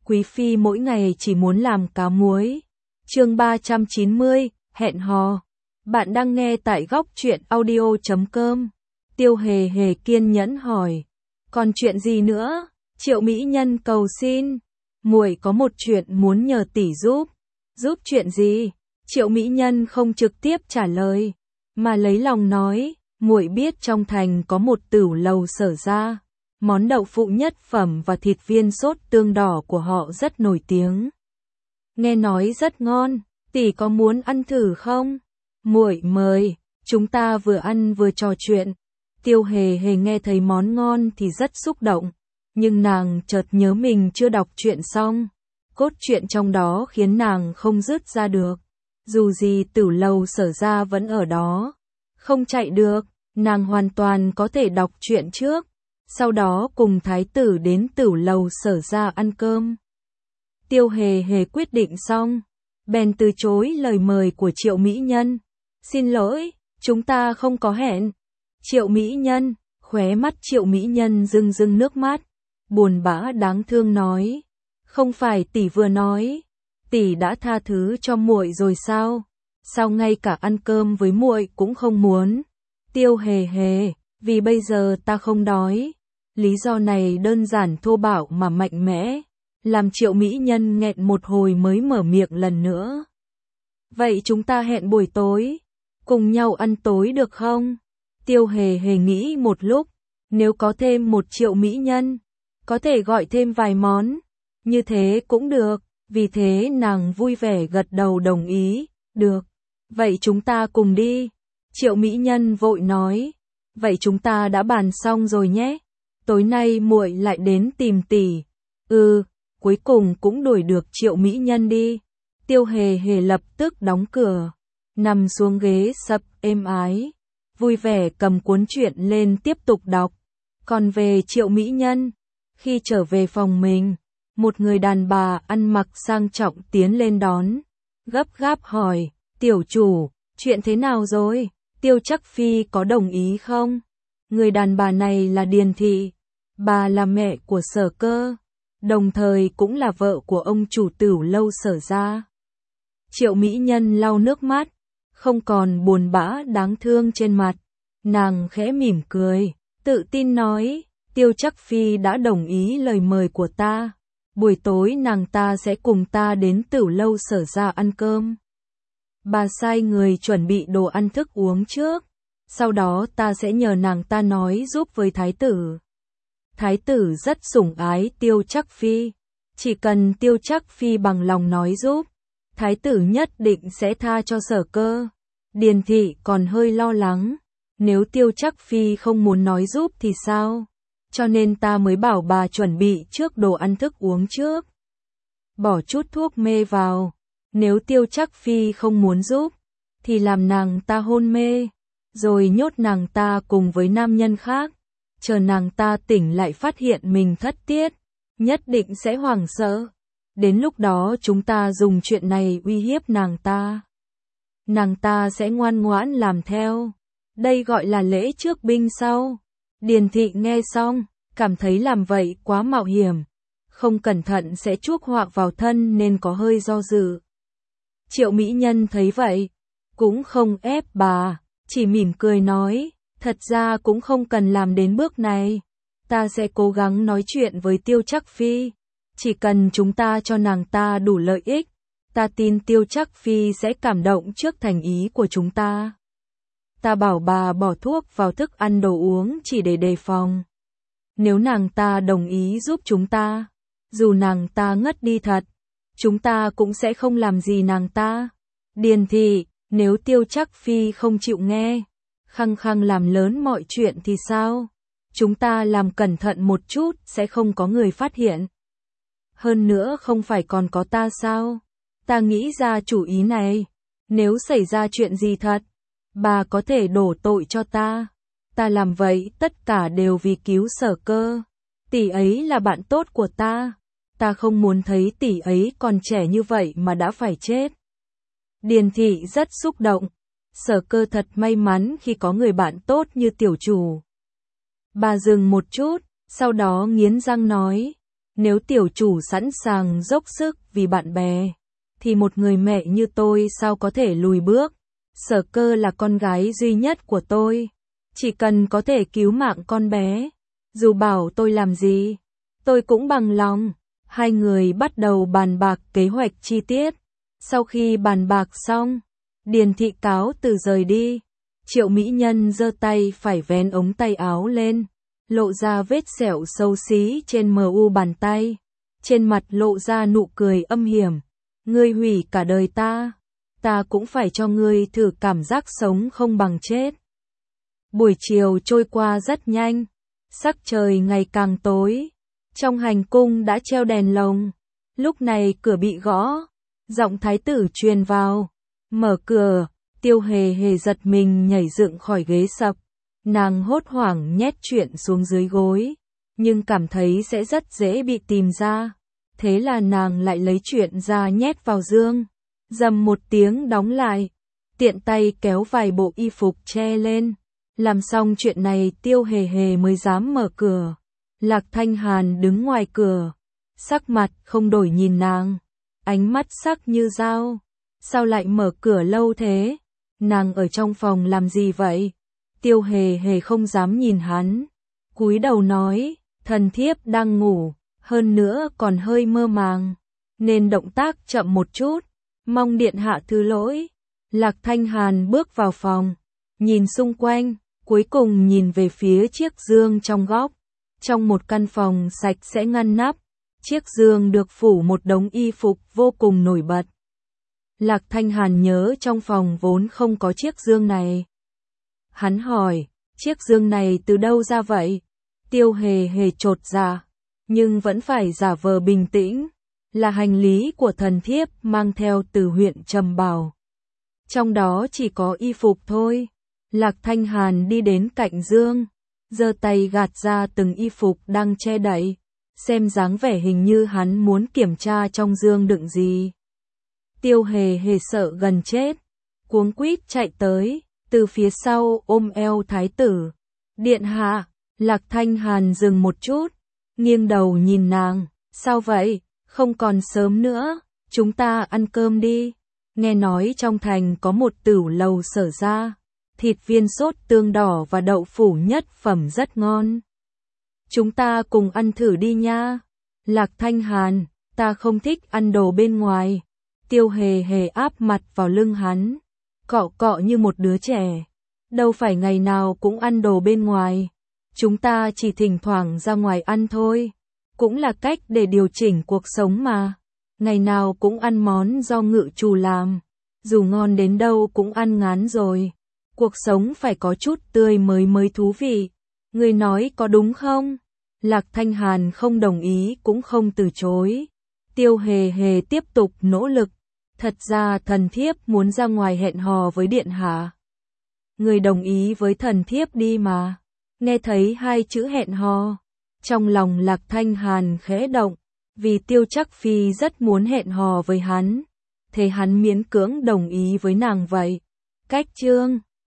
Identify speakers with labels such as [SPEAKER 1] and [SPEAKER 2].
[SPEAKER 1] Quý phi mỗi ngày chỉ muốn làm cá muối. Chương 390, hẹn hò. Bạn đang nghe tại góc truyện audio.com. Tiêu Hề Hề kiên nhẫn hỏi, còn chuyện gì nữa? Triệu Mỹ Nhân cầu xin, muội có một chuyện muốn nhờ tỷ giúp. Giúp chuyện gì? Triệu Mỹ Nhân không trực tiếp trả lời, mà lấy lòng nói, muội biết trong thành có một tửu lầu Sở gia, món đậu phụ nhất phẩm và thịt viên sốt tương đỏ của họ rất nổi tiếng. Nghe nói rất ngon, tỷ có muốn ăn thử không? Muội mời, chúng ta vừa ăn vừa trò chuyện. Tiêu Hề Hề nghe thấy món ngon thì rất xúc động, nhưng nàng chợt nhớ mình chưa đọc truyện xong. Cốt truyện trong đó khiến nàng không dứt ra được. Dù gì tửu lầu Sở gia vẫn ở đó, không chạy được, nàng hoàn toàn có thể đọc truyện trước, sau đó cùng thái tử đến tửu lầu Sở gia ăn cơm. Tiêu Hề Hề quyết định xong, bèn từ chối lời mời của Triệu Mỹ Nhân. Xin lỗi, chúng ta không có hẹn. Triệu Mỹ Nhân, khóe mắt Triệu Mỹ Nhân rưng rưng nước mắt, buồn bã đáng thương nói, không phải tỷ vừa nói, tỷ đã tha thứ cho muội rồi sao? Sao ngay cả ăn cơm với muội cũng không muốn? Tiêu Hề Hề, vì bây giờ ta không đói. Lý do này đơn giản thô bạo mà mạnh mẽ, làm Triệu Mỹ Nhân nghẹn một hồi mới mở miệng lần nữa. Vậy chúng ta hẹn buổi tối, cùng nhau ăn tối được không? Tiêu Hề Hề nghĩ một lúc, nếu có thêm một Triệu Mỹ Nhân, có thể gọi thêm vài món, như thế cũng được, vì thế nàng vui vẻ gật đầu đồng ý, được, vậy chúng ta cùng đi. Triệu Mỹ Nhân vội nói, vậy chúng ta đã bàn xong rồi nhé, tối nay muội lại đến tìm tỷ. Cuối cùng cũng đuổi được Triệu Mỹ Nhân đi. Tiêu Hề Hề lập tức đóng cửa, nằm xuống ghế sập êm ái, vui vẻ cầm cuốn truyện lên tiếp tục đọc. Còn về Triệu Mỹ Nhân, khi trở về phòng mình, một người đàn bà ăn mặc sang trọng tiến lên đón, gấp gáp hỏi, tiểu chủ, chuyện thế nào rồi? Tiêu Trắc Phi có đồng ý không? Người đàn bà này là Điền Thị, bà là mẹ của Sở Cơ, đồng thời cũng là vợ của ông chủ tửu lâu Sở gia. Triệu Mỹ Nhân lau nước mắt, không còn buồn bã đáng thương trên mặt, nàng khẽ mỉm cười, tự tin nói, Tiêu Trắc Phi đã đồng ý lời mời của ta, buổi tối nàng ta sẽ cùng ta đến tửu lâu Sở gia ăn cơm. Bà sai người chuẩn bị đồ ăn thức uống trước, sau đó ta sẽ nhờ nàng ta nói giúp với thái tử. Thái tử rất sủng ái Tiêu Trắc Phi, chỉ cần Tiêu Trắc Phi bằng lòng nói giúp, thái tử nhất định sẽ tha cho Sở Cơ. Điền Thị còn hơi lo lắng, nếu Tiêu Trắc Phi không muốn nói giúp thì sao? Cho nên ta mới bảo bà chuẩn bị trước đồ ăn thức uống trước. Bỏ chút thuốc mê vào, nếu Tiêu Trắc Phi không muốn giúp, thì làm nàng ta hôn mê, rồi nhốt nàng ta cùng với nam nhân khác, chờ nàng ta tỉnh lại phát hiện mình thất tiết, nhất định sẽ hoảng sợ. Đến lúc đó chúng ta dùng chuyện này uy hiếp nàng ta sẽ ngoan ngoãn làm theo. Đây gọi là lễ trước binh sau. Điền Thị nghe xong, cảm thấy làm vậy quá mạo hiểm, không cẩn thận sẽ chuốc họa vào thân nên có hơi do dự. Triệu Mỹ Nhân thấy vậy, cũng không ép bà, chỉ mỉm cười nói, thật ra cũng không cần làm đến bước này, ta sẽ cố gắng nói chuyện với Tiêu Trắc Phi, chỉ cần chúng ta cho nàng ta đủ lợi ích, ta tin Tiêu Trắc Phi sẽ cảm động trước thành ý của chúng ta. Ta bảo bà bỏ thuốc vào thức ăn đồ uống chỉ để đề phòng. Nếu nàng ta đồng ý giúp chúng ta, dù nàng ta ngất đi thật, chúng ta cũng sẽ không làm gì nàng ta. Điền Thị, nếu Tiêu Trắc Phi không chịu nghe, khăng khăng làm lớn mọi chuyện thì sao? Chúng ta làm cẩn thận một chút sẽ không có người phát hiện. Hơn nữa không phải còn có ta sao? Ta nghĩ ra chủ ý này. Nếu xảy ra chuyện gì thật, bà có thể đổ tội cho ta. Ta làm vậy tất cả đều vì cứu Sở Cơ. Tỷ ấy là bạn tốt của ta. Ta không muốn thấy tỷ ấy còn trẻ như vậy mà đã phải chết. Điền Thị rất xúc động. Sở Cơ thật may mắn khi có người bạn tốt như tiểu chủ. Bà dừng một chút, sau đó nghiến răng nói, Nếu tiểu chủ sẵn sàng dốc sức vì bạn bè, thì một người mẹ như tôi sao có thể lùi bước. Sở Cơ là con gái duy nhất của tôi. Chỉ cần có thể cứu mạng con bé, dù bảo tôi làm gì, tôi cũng bằng lòng. Hai người bắt đầu bàn bạc kế hoạch chi tiết. Sau khi bàn bạc xong, Điền Thị cáo từ rời đi. Triệu Mỹ Nhân giơ tay phải vén ống tay áo lên, lộ ra vết sẹo xấu xí trên mu bàn tay. Trên mặt lộ ra nụ cười âm hiểm. Ngươi hủy cả đời ta cũng phải cho ngươi thử cảm giác sống không bằng chết. Buổi chiều trôi qua rất nhanh, sắc trời ngày càng tối. Trong hành cung đã treo đèn lồng. Lúc này cửa bị gõ, giọng thái tử truyền vào. Mở cửa, Tiêu Hề Hề giật mình nhảy dựng khỏi ghế sập. Nàng hốt hoảng nhét chuyện xuống dưới gối, nhưng cảm thấy sẽ rất dễ bị tìm ra. Thế là nàng lại lấy chuyện ra nhét vào dương. Dầm một tiếng đóng lại, tiện tay kéo vài bộ y phục che lên. Làm xong chuyện này Tiêu Hề Hề mới dám mở cửa. Lạc Thanh Hàn đứng ngoài cửa, sắc mặt không đổi nhìn nàng, ánh mắt sắc như dao. Sao lại mở cửa lâu thế? Nàng ở trong phòng làm gì vậy? Tiêu Hề Hề không dám nhìn hắn, cúi đầu nói, thần thiếp đang ngủ, hơn nữa còn hơi mơ màng, nên động tác chậm một chút, mong điện hạ thứ lỗi. Lạc Thanh Hàn bước vào phòng, nhìn xung quanh, cuối cùng nhìn về phía chiếc giường trong góc. Trong một căn phòng sạch sẽ ngăn nắp, chiếc giường được phủ một đống y phục vô cùng nổi bật. Lạc Thanh Hàn nhớ trong phòng vốn không có chiếc giường này. Hắn hỏi, chiếc giường này từ đâu ra vậy? Tiêu Hề Hề chột dạ, nhưng vẫn phải giả vờ bình tĩnh, là hành lý của thần thiếp mang theo từ huyện Trầm Bảo. Trong đó chỉ có y phục thôi. Lạc Thanh Hàn đi đến cạnh giường, giơ tay gạt ra từng y phục đang che đậy, xem dáng vẻ hình như hắn muốn kiểm tra trong giường đựng gì. Tiêu Hề Hề sợ gần chết, cuống quýt chạy tới, từ phía sau ôm eo thái tử. Điện hạ. Lạc Thanh Hàn dừng một chút, nghiêng đầu nhìn nàng, sao vậy, không còn sớm nữa, chúng ta ăn cơm đi. Nghe nói trong thành có một tửu lầu Sở gia, thịt viên sốt tương đỏ và đậu phủ nhất phẩm rất ngon. Chúng ta cùng ăn thử đi nha. Lạc Thanh Hàn, ta không thích ăn đồ bên ngoài. Tiêu Hề Hề áp mặt vào lưng hắn, cọ cọ như một đứa trẻ. Đâu phải ngày nào cũng ăn đồ bên ngoài. Chúng ta chỉ thỉnh thoảng ra ngoài ăn thôi. Cũng là cách để điều chỉnh cuộc sống mà. Ngày nào cũng ăn món do ngự chủ làm, dù ngon đến đâu cũng ăn ngán rồi. Cuộc sống phải có chút tươi mới thú vị. Người nói có đúng không? Lạc Thanh Hàn không đồng ý cũng không từ chối. Tiêu Hề Hề tiếp tục nỗ lực. Thật ra thần thiếp muốn ra ngoài hẹn hò với điện hạ. Người đồng ý với thần thiếp đi mà. Nghe thấy hai chữ hẹn hò, trong lòng Lạc Thanh Hàn khẽ động, vì Tiêu Trắc Phi rất muốn hẹn hò với hắn, thế hắn miễn cưỡng đồng ý với nàng vậy. Cách chương